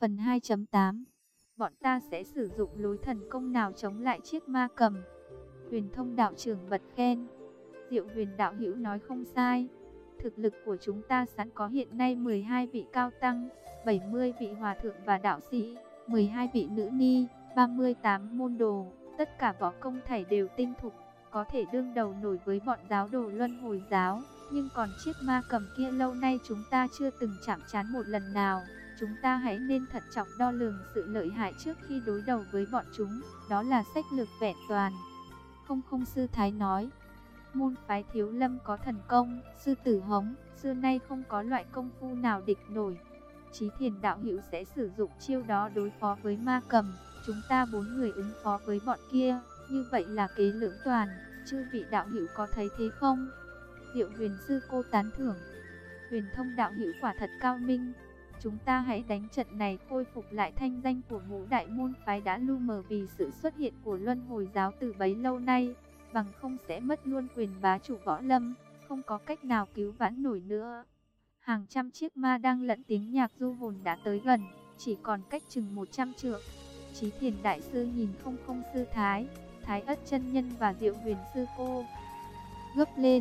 Phần 2.8. Bọn ta sẽ sử dụng lối thần công nào chống lại chiếc ma cầm? Huyền Thông đạo trưởng bật khen. Diệu Huyền đạo hữu nói không sai. Thực lực của chúng ta sẵn có hiện nay 12 vị cao tăng, 70 vị hòa thượng và đạo sĩ, 12 vị nữ ni, 38 môn đồ, tất cả võ công thảy đều tinh thục, có thể đương đầu nổi với bọn giáo đồ Luân Hồi giáo. Nhưng còn chiếc ma cầm kia lâu nay chúng ta chưa từng chạm trán một lần nào. Chúng ta hãy nên thận trọng đo lường sự lợi hại trước khi đối đầu với bọn chúng. Đó là sách lược vẹn toàn. Không không sư thái nói. Môn phái Thiếu Lâm có thần công sư tử hống, xưa nay không có loại công phu nào địch nổi. Chí Thiền đạo hữu sẽ sử dụng chiêu đó đối phó với ma cầm. Chúng ta 4 người ứng phó với bọn kia. Như vậy là kế lưỡng toàn. Chư vị đạo hữu có thấy thế không? Diệu Huyền sư cô tán thưởng. Huyền Thông đạo hữu quả thật cao minh. Chúng ta hãy đánh trận này khôi phục lại thanh danh của ngũ đại môn phái đã lu mờ vì sự xuất hiện của Luân Hồi giáo từ bấy lâu nay, bằng không sẽ mất luôn quyền bá chủ võ lâm, không có cách nào cứu vãn nổi nữa. Hàng trăm chiếc ma đang lẫn tiếng nhạc du hồn đã tới gần, chỉ còn cách chừng 100 trượng. Chí Thiền đại sư nhìn không không sư thái, Thái Ất chân nhân và Diệu Huyền sư cô gấp lên.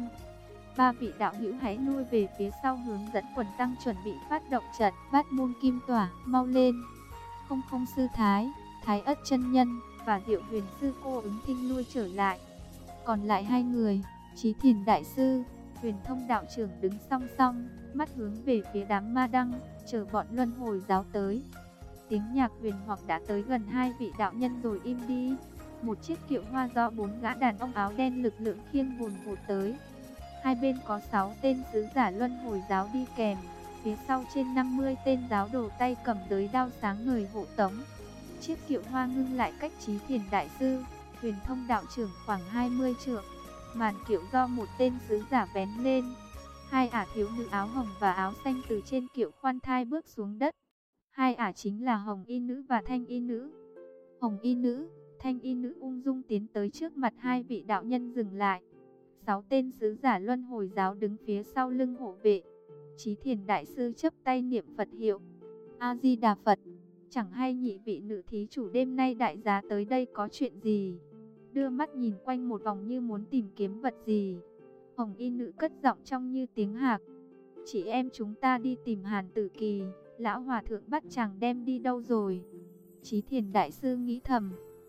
3 vị đạo hữu hãy lui về phía sau hướng dẫn quần tăng chuẩn bị phát động trận. Bát môn kim tỏa, mau lên. Không không sư thái, Thái Ất chân nhân và Diệu Huyền sư cô ứng thinh lui trở lại. Còn lại 2 người, Chí Thiền đại sư, Huyền Thông đạo trưởng đứng song song, mắt hướng về phía đám ma đăng, chờ bọn Luân Hồi giáo tới. Tiếng nhạc huyền hoặc đã tới gần 2 vị đạo nhân rồi im đi. Một chiếc kiệu hoa do 4 gã đàn ông áo đen lực lượng khiêng vùn vụt tới. Hai bên có 6 tên sứ giả Luân Hồi giáo đi kèm, phía sau trên 50 tên giáo đồ tay cầm giới đao sáng ngời hộ tống. Chiếc kiệu hoa ngưng lại cách Chí Thiền đại sư, Huyền Thông đạo trưởng khoảng 20 trượng. Màn kiệu do một tên sứ giả vén lên. 2 ả thiếu nữ áo hồng và áo xanh từ trên kiệu khoan thai bước xuống đất. 2 ả chính là Hồng y nữ và Thanh y nữ. Hồng y nữ, Thanh y nữ ung dung tiến tới trước mặt 2 vị đạo nhân dừng lại. 6 tên sứ giả Luân Hồi giáo đứng phía sau lưng hộ vệ. Chí Thiền đại sư chắp tay niệm Phật hiệu. A Di Đà Phật. Chẳng hay nhị vị nữ thí chủ đêm nay đại giá tới đây có chuyện gì? Đưa mắt nhìn quanh một vòng như muốn tìm kiếm vật gì. Hồng y nữ cất giọng trong như tiếng hạc. Chị em chúng ta đi tìm Hàn Tử Kỳ. Lão hòa thượng bắt chàng đem đi đâu rồi? Chí Thiền đại sư nghĩ thầm.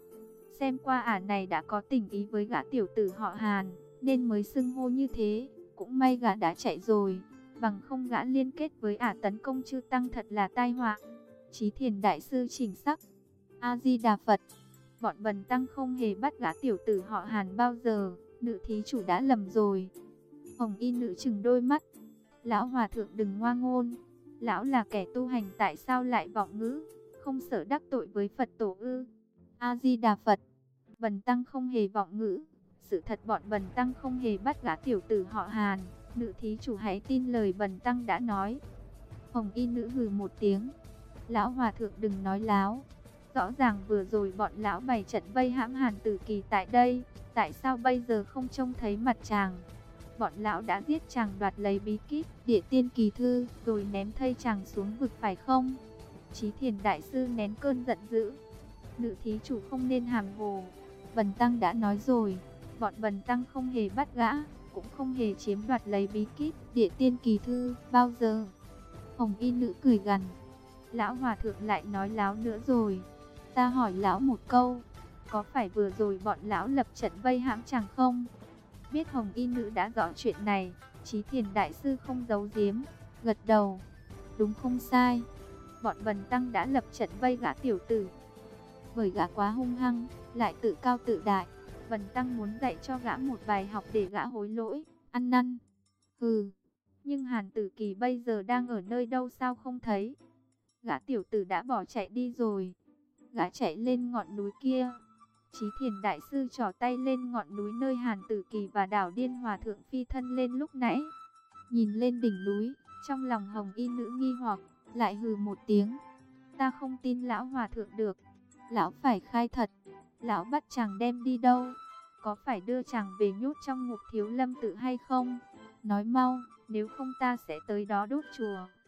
Xem qua ả này đã có tình ý với gã tiểu tử họ Hàn, nên mới xưng hô như thế. Cũng may gã đã chạy rồi, bằng không gã liên kết với ả tấn công chư tăng thật là tai họa. Chí Thiền đại sư chỉnh sắc. A Di Đà Phật. Bọn bần tăng không hề bắt gã tiểu tử họ Hàn bao giờ. Nữ thí chủ đã lầm rồi. Hồng y nữ chừng đôi mắt. Lão hòa thượng đừng ngoa ngôn. Lão là kẻ tu hành tại sao lại vọng ngữ, không sợ đắc tội với Phật tổ ư? A Di Đà Phật. Bần tăng không hề vọng ngữ. Sự thật bọn bần tăng không hề bắt gã tiểu tử họ Hàn. Nữ thí chủ hãy tin lời bần tăng đã nói. Hồng y nữ hừ một tiếng. Lão hòa thượng đừng nói láo. Rõ ràng vừa rồi bọn lão bày trận vây hãm Hàn Tử Kỳ tại đây. Tại sao bây giờ không trông thấy mặt chàng? Bọn lão đã giết chàng, đoạt lấy bí kíp Địa Tiên Kỳ Thư, rồi ném thây chàng xuống vực phải không? Chí Thiền đại sư nén cơn giận dữ. Nữ thí chủ không nên hàm hồ. Bần tăng đã nói rồi, bọn bần tăng không hề bắt gã, cũng không hề chiếm đoạt lấy bí kíp Địa Tiên Kỳ Thư bao giờ. Hồng y nữ cười gằn. Lão hòa thượng lại nói láo nữa rồi. Ta hỏi lão một câu, có phải vừa rồi bọn lão lập trận vây hãm chàng không? Biết Hồng y nữ đã rõ chuyện này, Chí Thiền đại sư không giấu giếm, gật đầu. Đúng không sai, bọn bần tăng đã lập trận vây gã tiểu tử. Bởi gã quá hung hăng, lại tự cao tự đại, bần tăng muốn dạy cho gã một bài học để gã hối lỗi, ăn năn. Hừ, nhưng Hàn Tử Kỳ bây giờ đang ở nơi đâu sao không thấy? Gã tiểu tử đã bỏ chạy đi rồi. Gã chạy lên ngọn núi kia. Chí Thiền đại sư trỏ tay lên ngọn núi nơi Hàn Tử Kỳ và Đảo Điên hòa thượng phi thân lên lúc nãy. Nhìn lên đỉnh núi, trong lòng Hồng y nữ nghi hoặc, lại hừ một tiếng. Ta không tin lão hòa thượng được. Lão phải khai thật. Lão bắt chàng đem đi đâu? Có phải đưa chàng về nhốt trong ngục Thiếu Lâm tự hay không? Nói mau, nếu không ta sẽ tới đó đốt chùa.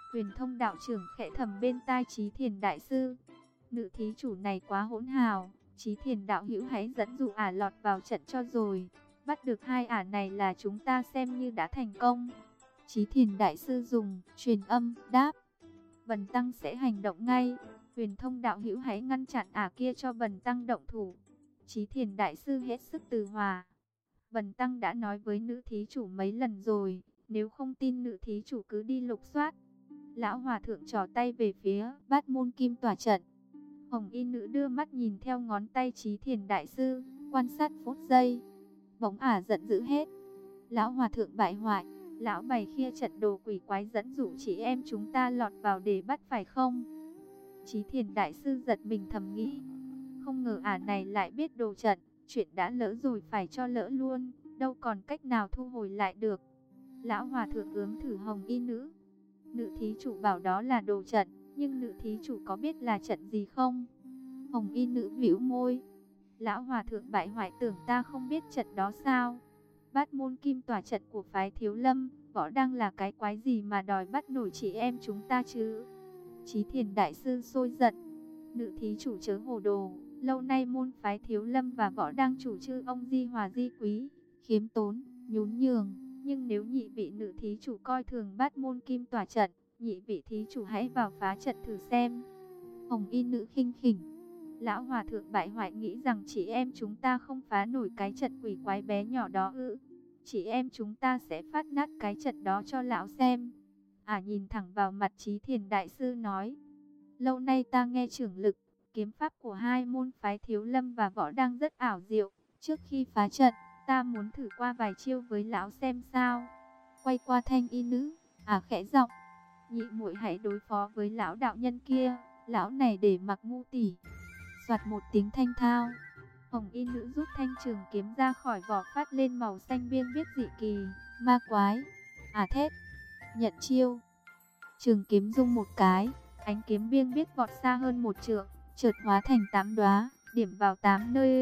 Huyền Thông đạo trưởng khẽ thầm bên tai Chí Thiền đại sư. Nữ thí chủ này quá hỗn hào, Chí Thiền đạo hữu hãy dẫn dụ ả lọt vào trận cho rồi. Bắt được hai ả này là chúng ta xem như đã thành công. Chí Thiền đại sư dùng truyền âm đáp. Bần tăng sẽ hành động ngay. Huyền Thông đạo hữu hãy ngăn chặn ả kia cho bần tăng động thủ. Chí Thiền đại sư hết sức từ hòa. Bần tăng đã nói với nữ thí chủ mấy lần rồi, nếu không tin nữ thí chủ cứ đi lục soát. Lão hòa thượng trỏ tay về phía Bát Môn Kim tỏa trận. Hồng y nữ đưa mắt nhìn theo ngón tay Chí Thiền đại sư, quan sát phút giây. Bỗng ả giận dữ hết. Lão hòa thượng bại hoại, lão bày khia trận đồ quỷ quái dẫn dụ chị em chúng ta lọt vào để bắt phải không? Chí Thiền đại sư giật mình thầm nghĩ. Không ngờ ả này lại biết đồ trận, chuyện đã lỡ rồi phải cho lỡ luôn, đâu còn cách nào thu hồi lại được. Lão hòa thượng ướm thử hồng y nữ. Nữ thí chủ bảo đó là đồ trận, nhưng nữ thí chủ có biết là trận gì không? Hồng y nữ bĩu môi. Lão hòa thượng bại hoại tưởng ta không biết trận đó sao? Bát Môn Kim tỏa trận của phái Thiếu Lâm, võ đang là cái quái gì mà đòi bắt nổi chị em chúng ta chứ? Chí Thiền đại sư sôi giận. Nữ thí chủ chớ hồ đồ, lâu nay môn phái Thiếu Lâm và võ đang chủ trương ông di hòa di quý, khiêm tốn, nhún nhường. Nhưng nếu nhị vị nữ thí chủ coi thường Bát Môn Kim tỏa trận, nhị vị thí chủ hãy vào phá trận thử xem. Hồng y nữ khinh khỉnh. Lão hòa thượng bại hoại nghĩ rằng chị em chúng ta không phá nổi cái trận quỷ quái bé nhỏ đó ư? Chị em chúng ta sẽ phát nát cái trận đó cho lão xem. Nhìn thẳng vào mặt Chí Thiền đại sư nói. Lâu nay ta nghe trưởng lực, kiếm pháp của hai môn phái Thiếu Lâm và võ đang rất ảo diệu. Trước khi phá trận, ta muốn thử qua vài chiêu với lão xem sao. Quay qua thanh y nữ, khẽ giọng. Nhị muội hãy đối phó với lão đạo nhân kia, lão này để mặc ngu tỷ. Soạt một tiếng thanh thao, hồng y nữ rút thanh trường kiếm ra khỏi vỏ phát lên màu xanh biêng viết dị kỳ, ma quái. Thét, nhận chiêu. Trường kiếm rung một cái, ánh kiếm biêng biết vọt xa hơn một trượng, chợt hóa thành 8 đóa, điểm vào 8 nơi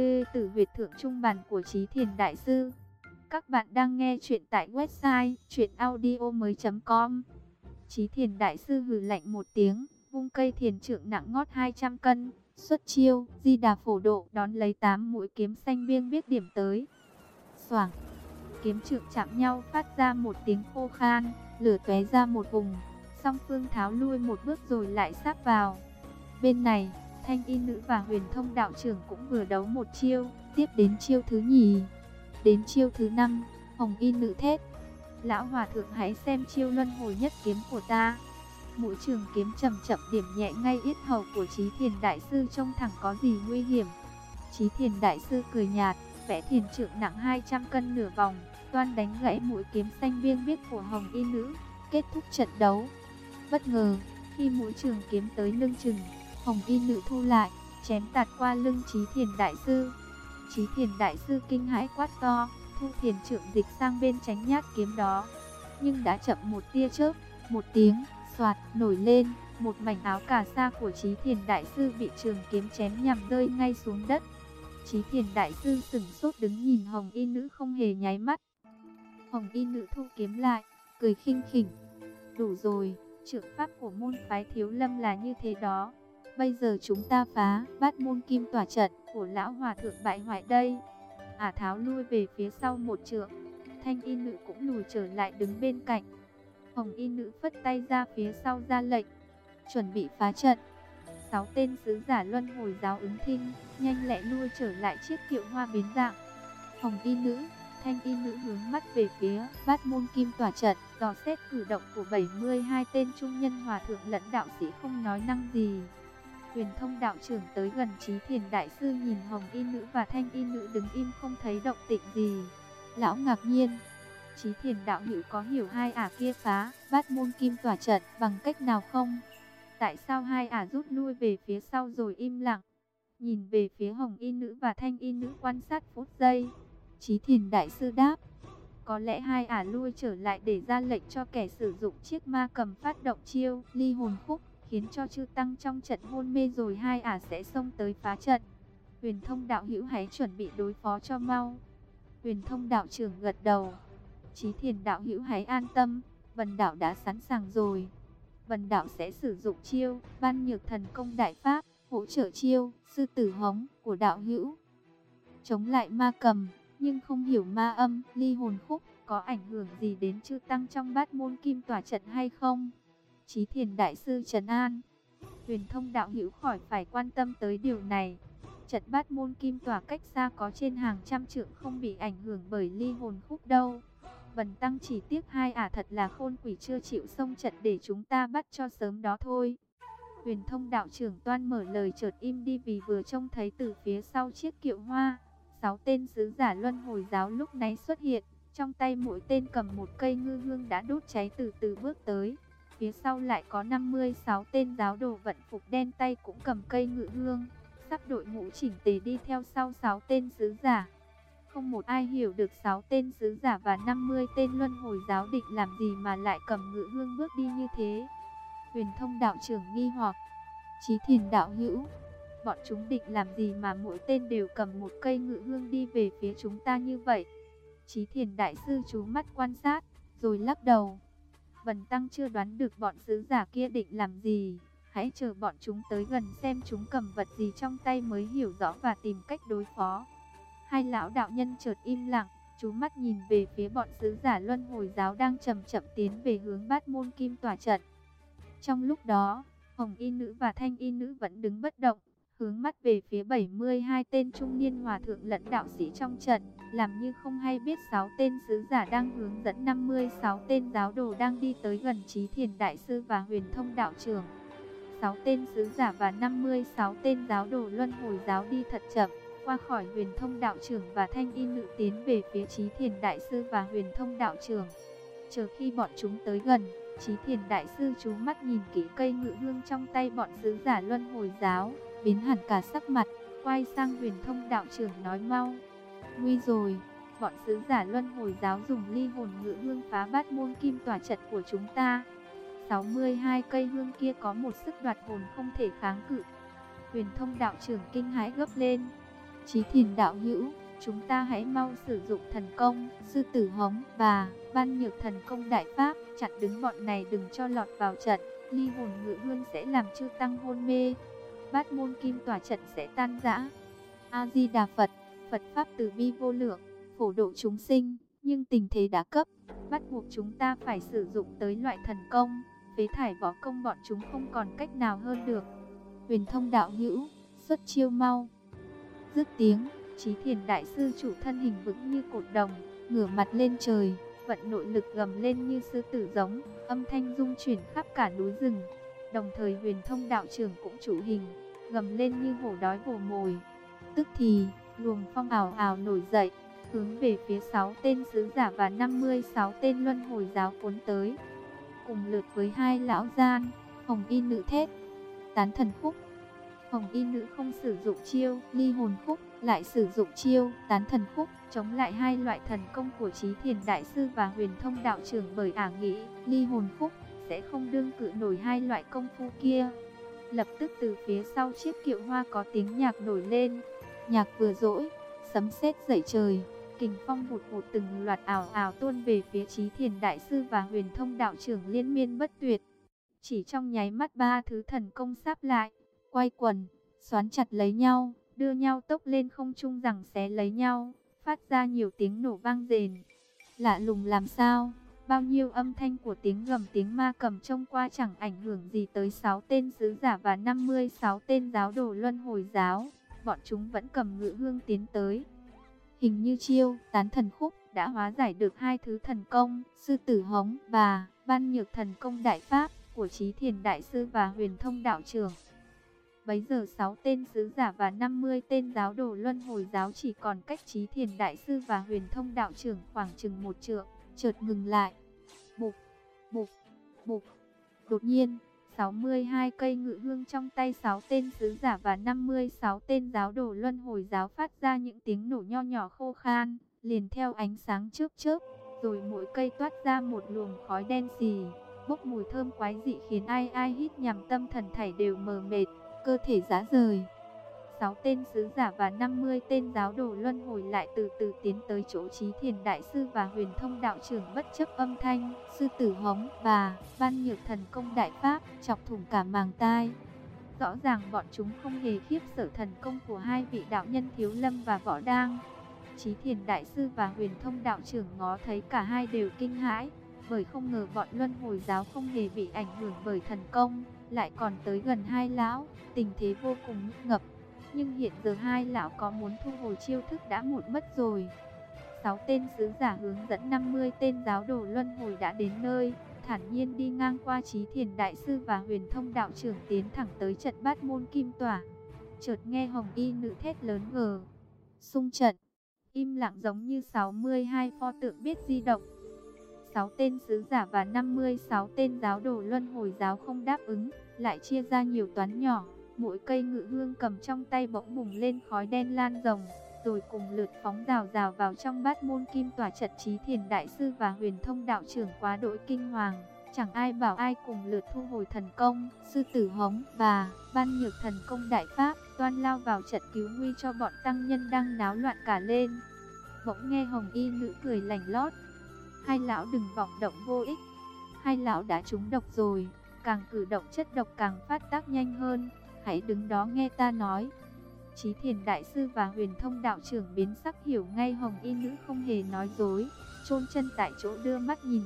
tử huyệt thượng trung bản của Chí Thiền đại sư. Các bạn đang nghe chuyện tại website chuyenaudio.com. Chí Thiền đại sư hừ lạnh một tiếng, vung cây thiền trượng nặng ngót 200 cân, xuất chiêu Di Đà Phổ Độ, đón lấy 8 mũi kiếm xanh biêng biết điểm tới. Xoảng, kiếm trượng chạm nhau phát ra một tiếng khô khan, lửa tóe ra một vùng. Song phương tháo lui một bước rồi lại sát vào. Bên này, thanh y nữ và Huyền Thông đạo trưởng cũng vừa đấu một chiêu, tiếp đến chiêu thứ nhì. Đến chiêu thứ 5, hồng y nữ thét. Lão hòa thượng hãy xem chiêu luân hồi nhất kiếm của ta. Mũi trường kiếm chậm chậm điểm nhẹ ngay yết hầu của Chí Thiền đại sư, trông thẳng có gì nguy hiểm. Chí Thiền đại sư cười nhạt, vẽ thiền trượng nặng 200 cân nửa vòng, toan đánh gãy mũi kiếm xanh biêng biết của hồng y nữ, kết thúc trận đấu. Bất ngờ, khi mũi trường kiếm tới lưng chừng, hồng y nữ thu lại, chém tạt qua lưng Chí Thiền đại sư. Chí Thiền đại sư kinh hãi quát to, thu thiền trượng dịch sang bên tránh nhát kiếm đó. Nhưng đã chậm một tia chớp, một tiếng xoạt nổi lên, một mảnh áo cà sa của Chí Thiền đại sư bị trường kiếm chém nhằm rơi ngay xuống đất. Chí Thiền đại sư sửng sốt đứng nhìn hồng y nữ không hề nháy mắt. Hồng y nữ thu kiếm lại, cười khinh khỉnh. Đủ rồi, trượng pháp của môn phái Thiếu Lâm là như thế đó. Bây giờ chúng ta phá Bát Môn Kim tỏa trận của lão hòa thượng bại hoại đây. Tháo lui về phía sau một trượng. Thanh y nữ cũng lùi trở lại đứng bên cạnh. Hồng y nữ phất tay ra phía sau ra lệnh, chuẩn bị phá trận. 6 tên sứ giả luân hồi giáo ứng thinh, nhanh lẹ lui trở lại chiếc kiệu hoa biến dạng. Hồng y nữ, thanh y nữ hướng mắt về phía Bát Môn Kim tỏa trận, dò xét cử động của 72 tên trung nhân hòa thượng lẫn đạo sĩ không nói năng gì. Huyền Thông đạo trưởng tới gần Chí Thiền đại sư, nhìn hồng y nữ và thanh y nữ đứng im không thấy động tĩnh gì. Lão ngạc nhiên, Chí Thiền đạo hữu có hiểu hai kia phá Bát Môn Kim tỏa trận bằng cách nào không? Tại sao hai rút lui về phía sau rồi im lặng? Nhìn về phía hồng y nữ và thanh y nữ quan sát phút giây. Chí Thiền đại sư đáp, có lẽ hai lui trở lại để ra lệnh cho kẻ sử dụng chiếc ma cầm phát động chiêu ly hồn khúc, khiến cho chư tăng trong trận hôn mê rồi hai sẽ xông tới phá trận. Huyền Thông đạo hữu hãy chuẩn bị đối phó cho mau. Huyền Thông đạo trưởng gật đầu. Chí Thiền đạo hữu hãy an tâm, Vân đạo đã sẵn sàng rồi. Bần đạo sẽ sử dụng chiêu Ban Nhược Thần Công Đại Pháp, hỗ trợ chiêu Sư Tử Hống của đạo hữu, chống lại ma cầm. Nhưng không hiểu ma âm, ly hồn khúc có ảnh hưởng gì đến chư tăng trong Bát Môn Kim Tỏa trận hay không? Chí Thiền Đại Sư trấn an. Huyền Thông đạo hữu khỏi phải quan tâm tới điều này. Trận Bát Môn Kim Tỏa cách xa có trên hàng trăm trượng, không bị ảnh hưởng bởi ly hồn khúc đâu. Bần tăng chỉ tiếc hai ả thật là khôn quỷ chưa chịu xông trận để chúng ta bắt cho sớm đó thôi. Huyền Thông đạo trưởng toan mở lời chợt im đi vì vừa trông thấy từ phía sau chiếc kiệu hoa, 6 tên sứ giả Luân Hồi giáo lúc nãy xuất hiện, trong tay mỗi tên cầm một cây ngư hương đã đốt cháy từ từ bước tới. Phía sau lại có 56 tên giáo đồ vận phục đen tay cũng cầm cây ngự hương, sắp đội ngũ chỉnh tề đi theo sau 6 tên sứ giả. Không một ai hiểu được 6 tên sứ giả và 50 tên Luân Hồi giáo định làm gì mà lại cầm ngự hương bước đi như thế. Huyền Thông đạo trưởng nghi hoặc. Chí Thiền đạo hữu, bọn chúng định làm gì mà mỗi tên đều cầm một cây ngự hương đi về phía chúng ta như vậy? Chí Thiền đại sư chú mắt quan sát, rồi lắc đầu. Bần tăng chưa đoán được bọn sứ giả kia định làm gì. Hãy chờ bọn chúng tới gần xem chúng cầm vật gì trong tay mới hiểu rõ và tìm cách đối phó. Hai lão đạo nhân chợt im lặng, chú mắt nhìn về phía bọn sứ giả Luân Hồi giáo đang chậm chậm tiến về hướng Bát Môn Kim Tỏa trận. Trong lúc đó, Hồng Y nữ và Thanh Y nữ vẫn đứng bất động, hướng mắt về phía 72 tên trung niên hòa thượng lẫn đạo sĩ trong trận, làm như không hay biết 6 tên sứ giả đang hướng dẫn 56 tên giáo đồ đang đi tới gần Chí Thiền đại sư và Huyền Thông đạo trưởng. 6 tên sứ giả và 56 tên giáo đồ Luân Hồi giáo đi thật chậm, qua khỏi Huyền Thông đạo trưởng và Thanh Y nữ tiến về phía Chí Thiền đại sư và Huyền Thông đạo trưởng. Chờ khi bọn chúng tới gần, Chí Thiền đại sư chú mắt nhìn kỹ cây ngự hương trong tay bọn sứ giả Luân Hồi giáo, biến hẳn cả sắc mặt, quay sang Huyền Thông đạo trưởng nói mau. Nguy rồi, bọn sứ giả Luân Hồi giáo dùng ly hồn ngự hương phá Bát Môn Kim Tỏa trận của chúng ta. 62 cây hương kia có một sức đoạt hồn không thể kháng cự. Huyền Thông đạo trưởng kinh hãi gấp lên. Chí Thiền đạo hữu, chúng ta hãy mau sử dụng thần công Sư Tử Hống và Ban Nhược Thần Công Đại Pháp, chặn đứng bọn này đừng cho lọt vào trận. Ly hồn ngự hương sẽ làm chư tăng hôn mê, Bát Môn Kim Tỏa trận sẽ tan rã. A Di Đà Phật. Phật pháp từ bi vô lượng, phổ độ chúng sinh, nhưng tình thế đã cấp, bắt buộc chúng ta phải sử dụng tới loại thần công, phế thải võ công bọn chúng không còn cách nào hơn được. Huyền Thông đạo hữu, xuất chiêu mau. Dứt tiếng, Chí Thiền đại sư chủ thân hình vững như cột đồng, ngửa mặt lên trời, vận nội lực gầm lên như sư tử giống, âm thanh rung chuyển khắp cả núi rừng. Đồng thời Huyền Thông đạo trưởng cũng chủ hình, gầm lên như hổ đói vồ mồi. Tức thì, luồng phong ảo ảo nổi dậy, hướng về phía 6 tên sứ giả và 56 tên Luân Hồi giáo cuốn tới. Cùng lượt với hai lão gian, Hồng Y nữ thét, tán thần khúc. Hồng Y nữ không sử dụng chiêu ly hồn khúc, lại sử dụng chiêu tán thần khúc, chống lại hai loại thần công của Chí Thiền đại sư và Huyền Thông đạo trưởng, bởi ả nghĩ ly hồn khúc sẽ không đương cự nổi hai loại công phu kia. Lập tức từ phía sau chiếc kiệu hoa có tiếng nhạc nổi lên. Nhạc vừa dỗi, sấm sét dậy trời, kình phong vụt vụt từng loạt ảo ảo tuôn về phía Chí Thiền đại sư và Huyền Thông đạo trưởng liên miên bất tuyệt. Chỉ trong nháy mắt ba thứ thần công sáp lại, quay quần, xoắn chặt lấy nhau, đưa nhau tốc lên không trung giằng xé lấy nhau, phát ra nhiều tiếng nổ vang rền. Lạ lùng làm sao, bao nhiêu âm thanh của tiếng gầm tiếng ma cầm trông qua chẳng ảnh hưởng gì tới 6 tên sứ giả và 56 tên giáo đồ Luân Hồi giáo. Bọn chúng vẫn cầm ngự hương tiến tới. Hình như chiêu tán thần khúc đã hóa giải được hai thứ thần công Sư Tử Hống và Ban Nhược Thần Công Đại Pháp của Chí Thiền đại sư và Huyền Thông đạo trưởng. Bấy giờ 6 tên sứ giả và 50 tên giáo đồ Luân Hồi giáo chỉ còn cách Chí Thiền đại sư và Huyền Thông đạo trưởng khoảng chừng 1 trượng, chợt ngừng lại. Bụp, bụp, bụp. Đột nhiên, 62 cây ngự hương trong tay 6 tên sứ giả và 56 tên giáo đồ Luân Hồi giáo phát ra những tiếng nổ nho nhỏ khô khan, liền theo ánh sáng chớp chớp, rồi mỗi cây toát ra một luồng khói đen xì, bốc mùi thơm quái dị khiến ai ai hít nhằm tâm thần thảy đều mờ mệt, cơ thể rã rời. 6 tên sứ giả và 50 tên giáo đồ luân hồi lại từ từ tiến tới chỗ Chí Thiền Đại Sư và Huyền Thông Đạo Trưởng, bất chấp âm thanh sư tử hống và ban nhược thần công đại pháp chọc thủng cả màng tai. Rõ ràng bọn chúng không hề khiếp sợ thần công của hai vị đạo nhân Thiếu Lâm và Võ Đang. Chí Thiền Đại Sư và Huyền Thông Đạo Trưởng ngó thấy cả hai đều kinh hãi, bởi không ngờ bọn luân hồi giáo không hề bị ảnh hưởng bởi thần công, lại còn tới gần hai lão, tình thế vô cùng nhức ngập. Nhưng hiện giờ hai lão có muốn thu hồi chiêu thức đã muộn mất rồi. 6 tên sứ giả hướng dẫn 50 tên giáo đồ luân hồi đã đến nơi, thản nhiên đi ngang qua Chí Thiền Đại Sư và Huyền Thông Đạo Trưởng, tiến thẳng tới trận Bát Môn Kim Tỏa. Chợt nghe hồng y nữ thét lớn gờ. Xung trận, im lặng giống như 62 pho tượng biết di động. 6 tên sứ giả và 56 tên giáo đồ luân hồi giáo không đáp ứng, lại chia ra nhiều toán nhỏ. Mỗi cây ngự hương cầm trong tay bỗng bùng lên khói đen lan rồng, rồi cùng lượt phóng rào rào vào trong Bát Môn Kim Tỏa trận. Chí Thiền Đại Sư và Huyền Thông Đạo Trưởng quá đỗi kinh hoàng, chẳng ai bảo ai cùng lượt thu hồi thần công, sư tử hống và ban nhược thần công đại pháp, toan lao vào trận cứu nguy cho bọn tăng nhân đang náo loạn cả lên. Bỗng nghe hồng y nữ cười lành lót. Hai lão đừng vọng động vô ích. Hai lão đã trúng độc rồi, càng cử động chất độc càng phát tác nhanh hơn. Hãy đứng đó nghe ta nói. Chí Thiền Đại Sư và Huyền Thông Đạo Trưởng biến sắc, hiểu ngay hồng y nữ không hề nói dối, chôn chân tại chỗ đưa mắt nhìn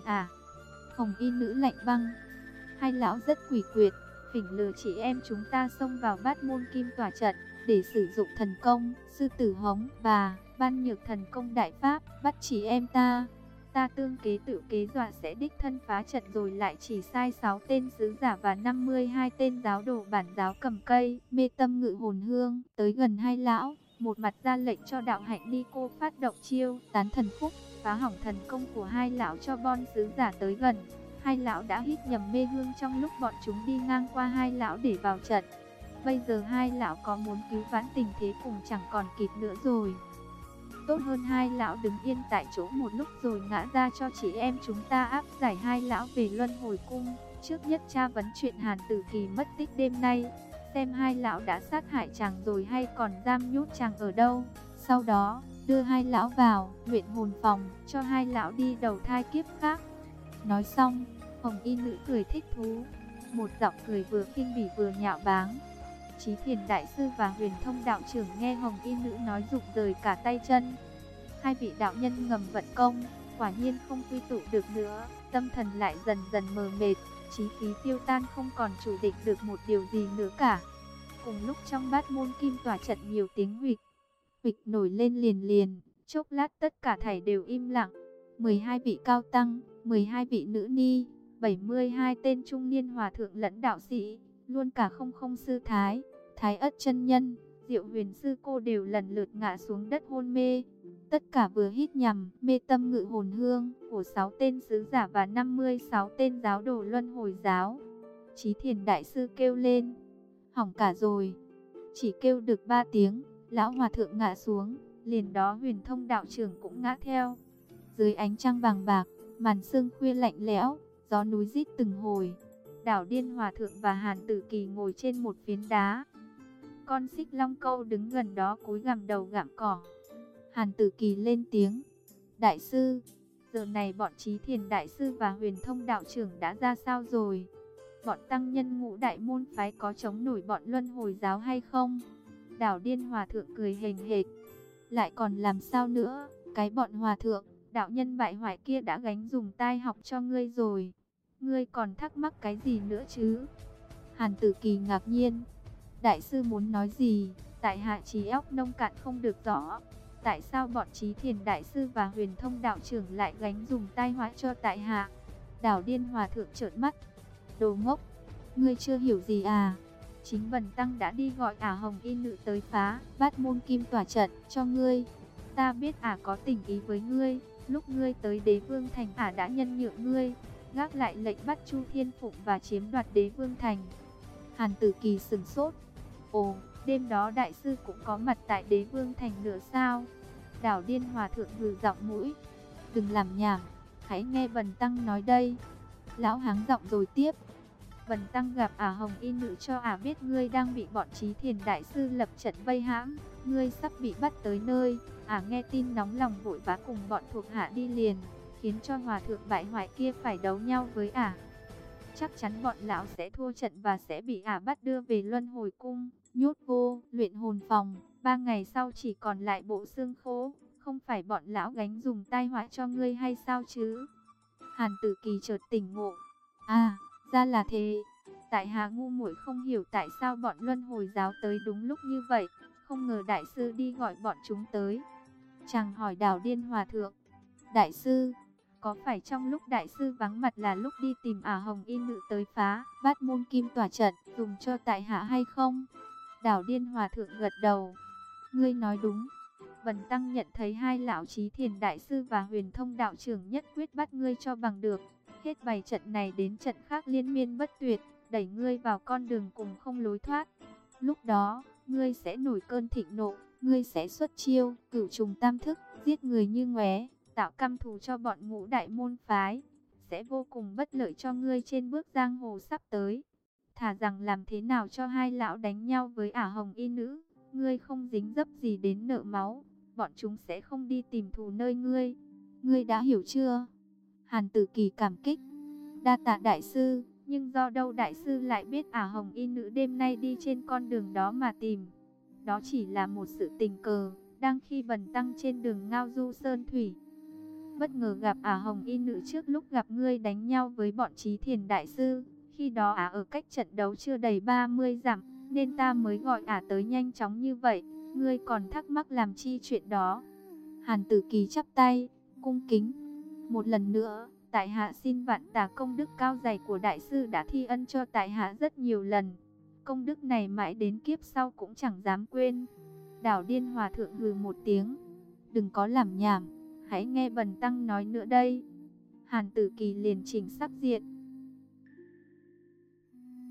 Hồng y nữ lạnh băng. Hai lão rất quỷ quyệt, phỉnh lừa chị em chúng ta xông vào Bát Môn Kim Tỏa trận để sử dụng thần công, sư tử hống và ban nhược thần công đại pháp, bắt chị em ta. Ta tương kế tự kế dọa sẽ đích thân phá trận, rồi lại chỉ sai 6 tên sứ giả và 52 tên giáo đồ bản giáo cầm cây mê tâm ngự hồn hương tới gần hai lão, một mặt ra lệnh cho đạo hạnh ni cô phát động chiêu tán thần phúc, phá hỏng thần công của hai lão cho bon sứ giả tới gần. Hai lão đã hít nhầm mê hương trong lúc bọn chúng đi ngang qua hai lão để vào trận. Bây giờ hai lão có muốn cứu vãn tình thế cũng chẳng còn kịp nữa rồi. Tốt hơn hai lão đứng yên tại chỗ một lúc rồi ngã ra cho chị em chúng ta áp giải hai lão về luân hồi cung. Trước nhất tra vấn chuyện Hàn Tử Kỳ mất tích đêm nay, xem hai lão đã sát hại chàng rồi hay còn giam nhốt chàng ở đâu. Sau đó đưa hai lão vào luyện hồn phòng, cho hai lão đi đầu thai kiếp khác. Nói xong, hồng y nữ cười thích thú, một giọng cười vừa khinh bỉ vừa nhạo báng. Chí Thiền Đại Sư và Huyền Thông Đạo Trưởng nghe hồng y nữ nói rụng rời cả tay chân. Hai vị đạo nhân ngầm vận công, quả nhiên không quy tụ được nữa, tâm thần lại dần dần mờ mệt, chí khí tiêu tan, không còn chủ định được một điều gì nữa cả. Cùng lúc trong Bát Môn Kim Tỏa trận nhiều tiếng huỵch huỵch nổi lên liền liền, chốc lát tất cả thảy đều im lặng. 12 vị cao tăng, 12 vị nữ ni, 72 tên trung niên hòa thượng lẫn đạo sĩ, luôn cả không không sư thái, Thái Ất chân nhân, Diệu Huyền sư cô đều lần lượt ngã xuống đất hôn mê. Tất cả vừa hít nhằm mê tâm ngự hồn hương của 6 tên sứ giả và 56 tên giáo đồ luân hồi giáo. Chí Thiền Đại Sư kêu lên, hỏng cả rồi. Chỉ kêu được 3 tiếng, lão hòa thượng ngã xuống, liền đó Huyền Thông Đạo Trưởng cũng ngã theo. Dưới ánh trăng vàng bạc, màn sương khuya lạnh lẽo, gió núi rít từng hồi. Đảo Điên Hòa Thượng và Hàn Tử Kỳ ngồi trên một phiến đá. Con Xích Long Câu đứng gần đó cúi gằm đầu gặm cỏ. Hàn Tử Kỳ lên tiếng, Đại sư, giờ này bọn Chí Thiền Đại Sư và Huyền Thông Đạo Trưởng đã ra sao rồi? Bọn tăng nhân Ngũ Đại môn phái có chống nổi bọn luân hồi giáo hay không? Đảo Điên Hòa Thượng cười hềnh hệt, lại còn làm sao nữa, cái bọn hòa thượng, đạo nhân bại hoại kia đã gánh dùng tai học cho ngươi rồi. Ngươi còn thắc mắc cái gì nữa chứ? Hàn Tử Kỳ ngạc nhiên. Đại sư muốn nói gì? Tại hạ trí óc nông cạn không được rõ. Tại sao bọn Chí Thiền Đại Sư và Huyền Thông Đạo Trưởng lại gánh dùng tai họa cho tại hạ? Đảo Điên Hòa Thượng trợn mắt. Đồ ngốc, ngươi chưa hiểu gì à? Chính Bần Tăng đã đi gọi hồng y nữ tới phá Bát Môn Kim Tỏa trận cho ngươi. Ta biết có tình ý với ngươi. Lúc ngươi tới Đế Vương Thành đã nhân nhượng ngươi, gác lại lệnh bắt Chu Thiên Phụng và chiếm đoạt Đế Vương Thành. Hàn Tử Kỳ sửng sốt. Ồ, đêm đó đại sư cũng có mặt tại Đế Vương Thành nữa sao? Đảo Điên Hòa Thượng hừ giọng mũi. Đừng làm nhảm, hãy nghe Bần Tăng nói đây. Lão háng giọng rồi tiếp. Bần tăng gặp Ả Hồng Y Nữ cho Ả biết ngươi đang bị bọn Chí Thiền đại sư lập trận vây hãm, ngươi sắp bị bắt tới nơi. Ả nghe tin nóng lòng vội vã cùng bọn thuộc hạ đi liền, khiến cho hòa thượng bại hoại kia phải đấu nhau với Ả. Chắc chắn bọn lão sẽ thua trận và sẽ bị Ả bắt đưa về Luân Hồi Cung, nhốt vô luyện hồn phòng. 3 ngày sau chỉ còn lại bộ xương khô, không phải bọn lão gánh dùng tai họa cho ngươi hay sao chứ? Hàn Tử Kỳ chợt tỉnh ngộ. À, ra là thế. Tại hạ ngu muội không hiểu tại sao bọn Luân Hồi giáo tới đúng lúc như vậy, không ngờ đại sư đi gọi bọn chúng tới. Chàng hỏi Đào Điên Hòa thượng, đại sư, có phải trong lúc đại sư vắng mặt là lúc đi tìm Ả Hồng Y Nữ tới phá Bát Môn Kim Tỏa trận dùng cho tại hạ hay không? Đào Điên Hòa thượng gật đầu. Ngươi nói đúng. Bần tăng nhận thấy hai lão Chí Thiền đại sư và Huyền Thông đạo trưởng nhất quyết bắt ngươi cho bằng được. Hết bày trận này đến trận khác liên miên bất tuyệt, đẩy ngươi vào con đường cùng không lối thoát. Lúc đó, ngươi sẽ nổi cơn thịnh nộ, ngươi sẽ xuất chiêu Cửu Trùng Tam Thức, giết người như ngoé, tạo căm thù cho bọn Ngũ đại môn phái, sẽ vô cùng bất lợi cho ngươi trên bước giang hồ sắp tới. Thà rằng làm thế nào cho hai lão đánh nhau với Ả Hồng Y Nữ, ngươi không dính dấp gì đến nợ máu, bọn chúng sẽ không đi tìm thù nơi ngươi. Ngươi đã hiểu chưa? Hàn Tử Kỳ cảm kích. Đa tạ đại sư, nhưng do đâu đại sư lại biết Ả Hồng Y Nữ đêm nay đi trên con đường đó mà tìm? Đó chỉ là một sự tình cờ, đang khi bần tăng trên đường ngao du sơn thủy, bất ngờ gặp Ả Hồng Y Nữ trước lúc gặp ngươi đánh nhau với bọn Chí Thiền đại sư. Khi đó Ả ở cách trận đấu chưa đầy 30 dặm, nên ta mới gọi Ả tới nhanh chóng như vậy. Ngươi còn thắc mắc làm chi chuyện đó? Hàn Tử Kỳ chắp tay, cung kính. Một lần nữa, tại hạ xin vạn tà công đức cao dày của đại sư đã thi ân cho tại hạ rất nhiều lần. Công đức này mãi đến kiếp sau cũng chẳng dám quên. Đào Điên Hòa thượng hừ một tiếng. Đừng có làm nhảm, hãy nghe bần tăng nói nữa đây. Hàn Tử Kỳ liền chỉnh sắc diện,